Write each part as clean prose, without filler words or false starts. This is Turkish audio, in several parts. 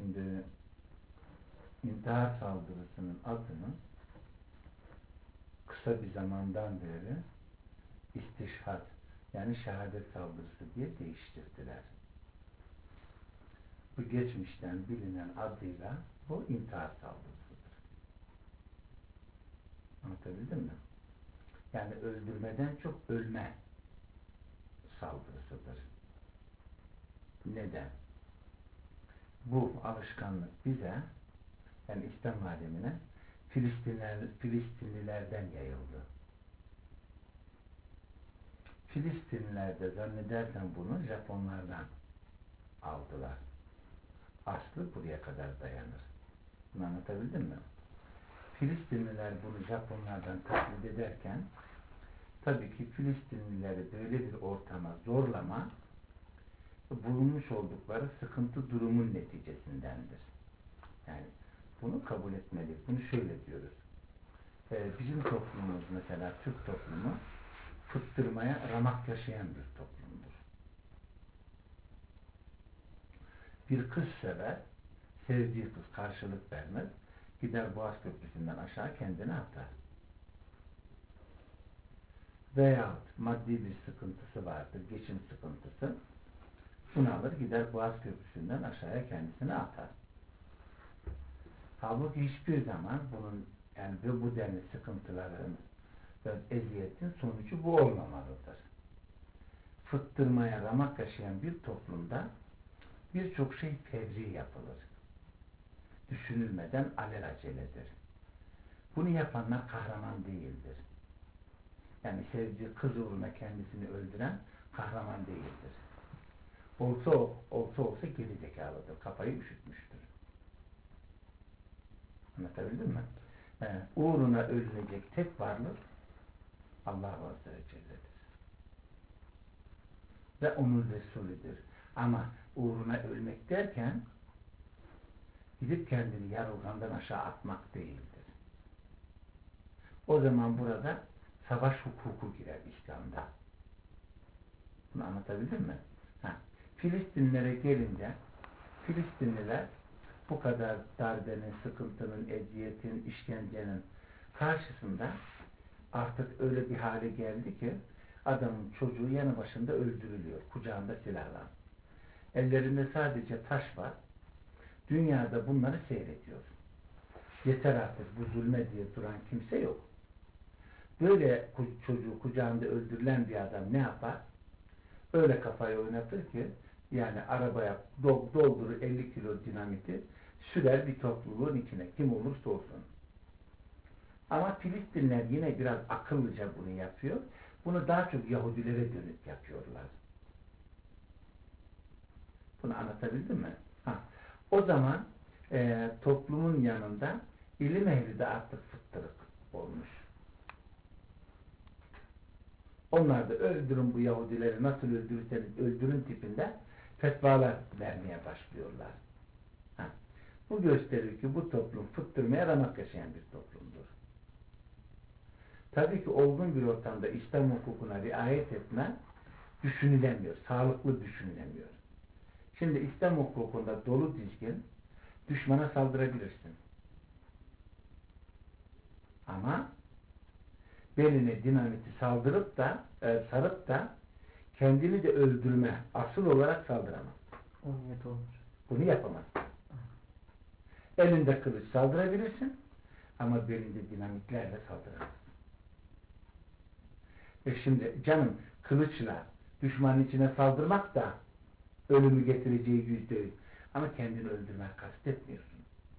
Şimdi intihar saldırısının adını kısa bir zamandan beri istişhad, yani şehadet saldırısı diye değiştirdiler. Bu geçmişten bilinen adıyla bu intihar saldırısıdır. Anlatabildim mi? Yani öldürmeden çok ölme saldırısıdır. Neden? Bu alışkanlık bize, yani İslam alemine Filistinlilerden yayıldı. Filistinliler de zannedersen bunu Japonlardan aldılar. Aslı buraya kadar dayanır. Bunu anlatabildim mi? Filistinliler bunu Japonlardan taklit ederken tabii ki Filistinlileri böyle bir ortama zorlama bulunmuş oldukları sıkıntı durumun neticesindendir. Yani bunu kabul etmeliyiz. Bunu şöyle diyoruz. Bizim toplumumuz mesela Türk toplumu fıttırmaya ramak yaşayan bir toplumdur. Bir kız sever, sevdiği kız karşılık vermez, gider Boğaz Köprüsü'nden aşağı kendini atar. Veyahut maddi bir sıkıntısı vardır, geçim sıkıntısı, bunu alır gider Boğaz Köprüsü'nden aşağıya kendisini atar. Halbuki hiçbir zaman bunun, yani bu denli sıkıntıların ve eziyetin sonucu bu olmamalıdır. Fıttırmaya ramak yaşayan bir toplumda birçok şey fevri yapılır. Düşünülmeden alelaceledir. Bunu yapanlar kahraman değildir. Yani sevdiği kız uğruna kendisini öldüren kahraman değildir. Olsa geri zekalıdır. Kafayı üşütmüştür. Anlatabildim mi? Uğruna ölünecek tek varlık Allah Azze ve Celle'dir. Ve onun Resulüdür. Ama uğruna ölmek derken gidip kendini yarılgandan aşağı atmak değildir. O zaman burada savaş hukuku girer İslam'da. Bunu anlatabildim mi? Filistinlilere gelince Filistinliler bu kadar darbenin, sıkıntının, eziyetin, işkencenin karşısında artık öyle bir hale geldi ki adamın çocuğu yanı başında öldürülüyor. Kucağında silahla. Ellerinde sadece taş var. Dünyada bunları seyrediyor. Yeter artık bu zulme diye duran kimse yok. Böyle çocuğu kucağında öldürülen bir adam ne yapar? Öyle kafayı oynatır ki yani arabaya doldurur 50 kilo dinamiti sürer bir topluluğun içine. Kim olursa olsun. Ama Filistinler yine biraz akıllıca bunu yapıyor. Bunu daha çok Yahudilere dönük yapıyorlar. Bunu anlatabildim mi? O zaman toplumun yanında ilim ehli de artık fıttırık olmuş. Onlar da öldürün bu Yahudileri, nasıl öldürürseniz öldürün tipinde fetvalar vermeye başlıyorlar. Bu gösterir ki bu toplum fıttırmaya ramak yaşayan bir toplumdur. Tabii ki olgun bir ortamda İslam hukukuna riayet etme düşünülemiyor, sağlıklı düşünülemiyor. Şimdi İslam hukukunda dolu dizgin düşmana saldırabilirsin. Ama beline dinamiti sarıp da kendini de öldürme asıl olarak saldıramaz. Bunu yapamaz. Elinde kılıç saldırabilirsin ama belinde dinamitlerle saldıramaz. Şimdi canım kılıçla düşmanın içine saldırmak da ölümü getireceği %100. Ama kendini öldürmek kastetmiyorsun.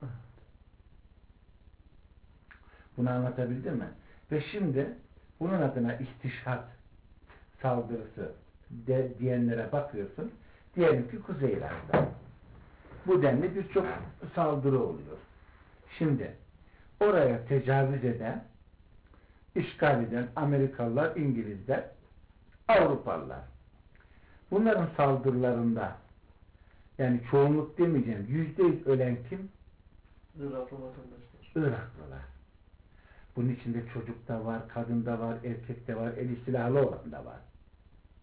Bunu anlatabildim mi? Ve şimdi bunun adına istişhad saldırısı diyenlere bakıyorsun. Diyelim ki Kuzey Irak'ta. Bu denli birçok saldırı oluyor. Şimdi oraya tecavüz eden, işgal eden Amerikalılar, İngilizler, Avrupalılar. Bunların saldırılarında yani çoğunluk demeyeceğim, %100 ölen kim? Iraklı vatandaşlar. Iraklılar. Bunun içinde çocuk da var, kadın da var, erkek de var, eli silahlı olan da var.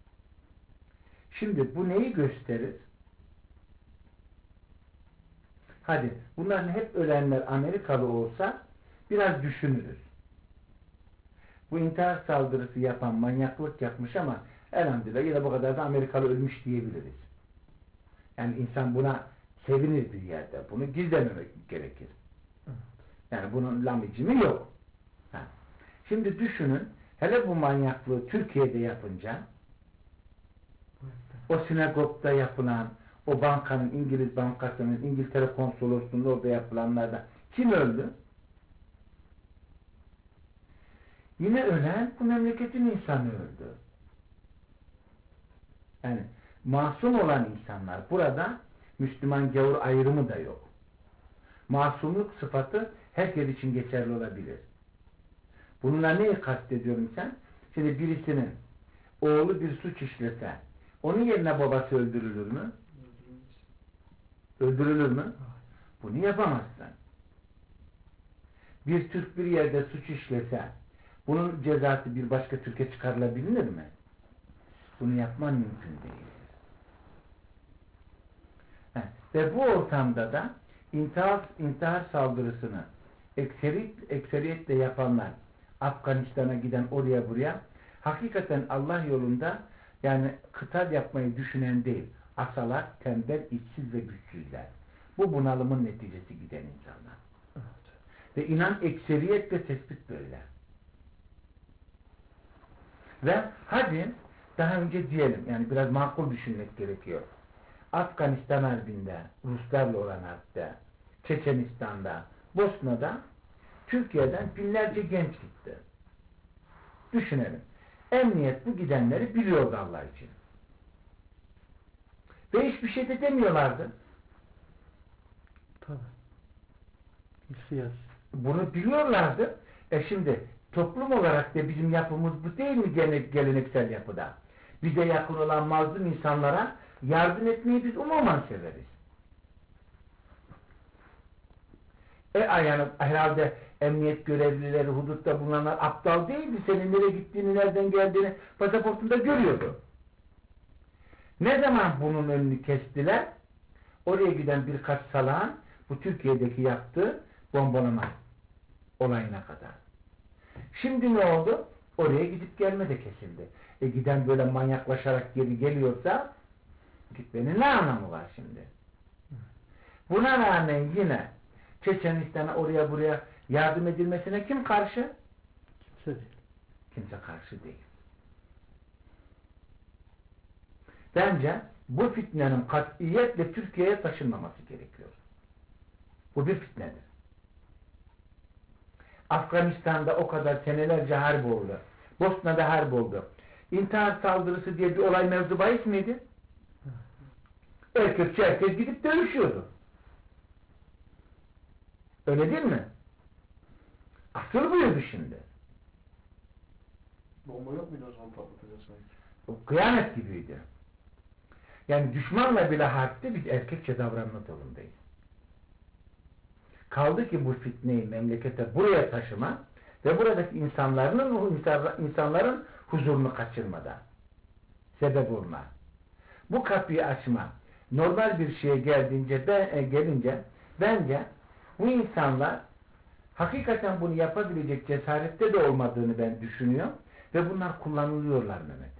Şimdi bu neyi gösterir? Hadi bunların hep ölenler Amerikalı olsa biraz düşünürüz. Bu intihar saldırısı yapan manyaklık yapmış ama elhamdülillah ya da bu kadar da Amerikalı ölmüş diyebiliriz. Yani insan buna sevinir bir yerde. Bunu gizlememek gerekir. Yani bunun lamicimi yok. Ha. Şimdi düşünün, hele bu manyaklığı Türkiye'de yapınca o sinagogda yapılan, o bankanın, İngiliz bankasının, İngiltere konsolosluğunda orada yapılanlarda kim öldü? Yine ölen bu memleketin insanı öldü. Yani masum olan insanlar, burada Müslüman gavur ayrımı da yok. Masumluk sıfatı herkes için geçerli olabilir. Bununla neyi kastediyorum sen? Şimdi birisinin oğlu bir suç işlese, onun yerine babası öldürülür mü? Öldürülür mü? Bunu yapamazsın. Bir Türk bir yerde suç işlese, bunun cezası bir başka Türk'e çıkarılabilir mi? Bunu yapman mümkün değil. Ve bu ortamda da intihar saldırısını ekseriyetle yapanlar, Afganistan'a giden oraya buraya, hakikaten Allah yolunda yani kıtal yapmayı düşünen değil, asalar, tembel, içsiz ve güçsüzler. Bu bunalımın neticesi giden insanlar. Evet. Ve inan ekseriyetle tespit böyle. Ve hadi daha önce diyelim, yani biraz makul düşünmek gerekiyor. Afganistan Harbi'nde, Ruslarla olan harpte, Çeçenistan'da, Bosna'da Türkiye'den binlerce genç gitti. Düşünelim. Emniyet bu gidenleri biliyordu Allah için. Ve hiçbir şey de demiyorlardı. Tabii. Siyasi. Bunu biliyorlardı. Şimdi toplum olarak da bizim yapımız bu değil mi geleneksel yapıda? Bize yakın olan mazlum insanlara yardım etmeyi biz umuman severiz. Yani herhalde emniyet görevlileri, hudutta bulunanlar aptal değildi. Senin nereye gittiğini, nereden geldiğini pasaportunda görüyordu. Ne zaman bunun önünü kestiler? Oraya giden birkaç salağın bu Türkiye'deki yaptığı bombalama olayına kadar. Şimdi ne oldu? Oraya gidip gelme de kesildi. Giden böyle manyaklaşarak geri geliyorsa gitmenin ne anlamı var şimdi? Buna rağmen yine Çeçenistan'a oraya buraya yardım edilmesine kim karşı? Kimse değil. Kimse karşı değil. Bence bu fitnenin katiyetle Türkiye'ye taşınmaması gerekiyor. Bu bir fitnedir. Afganistan'da o kadar senelerce harp oldu. Bosna'da harp oldu. İntihar saldırısı diye bir olay mevzu bahis miydi? Herkes gidip dövüşüyordu. Öyle değil mi? Asıl buydu şimdi. Bomba yok muydu o zaman patlatacağız sanki? O kıyamet gibiydi. Yani düşmanla bile harpte biz erkekçe davranma zorundayız. Kaldı ki bu fitneyi memlekete buraya taşıma ve buradaki insanların huzurunu kaçırmadan sebep olma. Bu kapıyı açma normal bir şeye gelince bence bu insanlar hakikaten bunu yapabilecek cesarette de olmadığını ben düşünüyorum ve bunlar kullanılıyorlar Mehmet.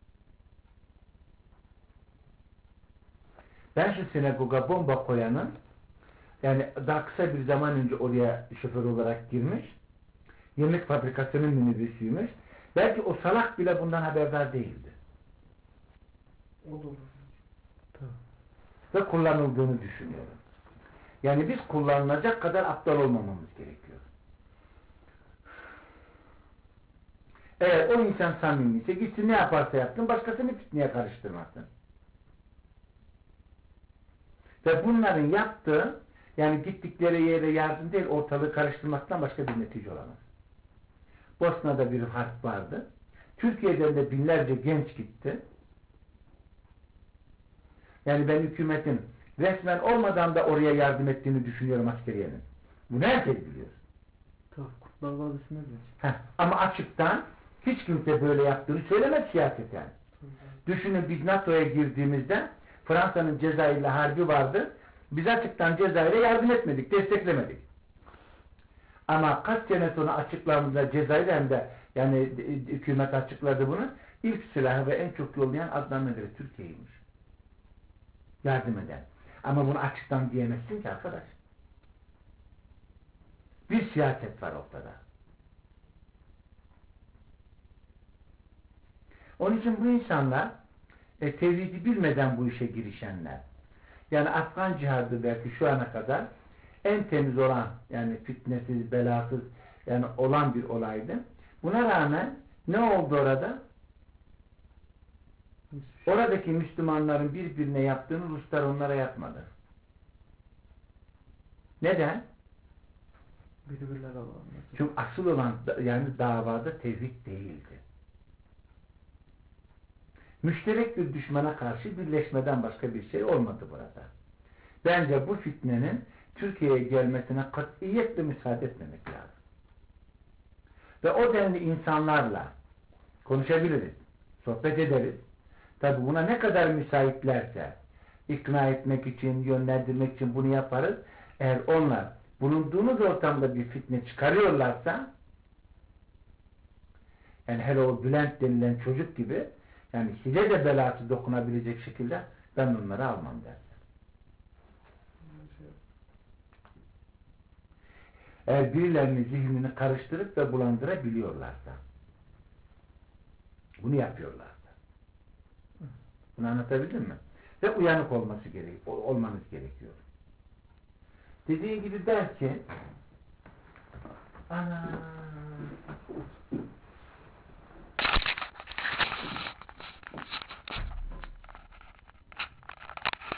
Ben şu sinagoga bomba koyanın yani daha kısa bir zaman önce oraya şoför olarak girmiş, yemek fabrikasının minibüsüymüş. Belki o salak bile bundan haberdar değildi. O da olur. Tamam. Ve kullanıldığını düşünüyorum. Yani biz kullanılacak kadar aptal olmamamız gerekiyor. Eğer o insan samimiyse gitsin ne yaparsa yapsın, başkasını fitneye karıştırmasın. Ve bunların yaptığı yani gittikleri yere yardım değil, ortalığı karıştırmaktan başka bir netice olamaz. Bosna'da bir harp vardı. Türkiye'den de binlerce genç gitti. Yani ben hükümetin resmen olmadan da oraya yardım ettiğini düşünüyorum askeriyenin. Bunu herkes biliyor. Tabii, Kurtlar Vadisi'ne geç. Ama açıktan hiç kimse böyle yaptığını söylemez siyaseten. Düşünün biz NATO'ya girdiğimizde Fransa'nın Cezayir'le harbi vardı. Biz açıktan Cezayir'e yardım etmedik, desteklemedik. Ama kaç sene sonra açıklandığında Cezayir hem de yani hükümet açıkladı bunu. İlk silahı ve en çok yollayan adlarına göre Türkiye'ymiş. Yardım eden. Ama bunu açıktan diyemezsin ki arkadaş. Bir siyaset var ortada. Onun için bu insanlar tevhidi bilmeden bu işe girişenler. Yani Afgan cihadı belki şu ana kadar en temiz olan, yani fitnesiz, belasız yani olan bir olaydı. Buna rağmen ne oldu orada? Oradaki Müslümanların birbirine yaptığını Ruslar onlara yapmadı. Neden? Birbirler alanlar. Çünkü asıl olan yani davada tevhid değildi. Müşterek bir düşmana karşı birleşmeden başka bir şey olmadı burada. Bence bu fitnenin Türkiye'ye gelmesine katiyetle müsaade etmemek lazım. Ve o denli insanlarla konuşabiliriz, sohbet ederiz. Tabi buna ne kadar müsaitlerse ikna etmek için, yönlendirmek için bunu yaparız. Eğer onlar bulunduğumuz ortamda bir fitne çıkarıyorlarsa, yani hele o Bülent denilen çocuk gibi, yani size de belası dokunabilecek şekilde ben onları almam derler. Eğer birilerinin zihnini karıştırıp ve bulandırabiliyorlarsa, bunu yapıyorlarsa. Bunu anlatabildim mi? Ve uyanık olmanız gerekiyor. Dediği gibi belki ana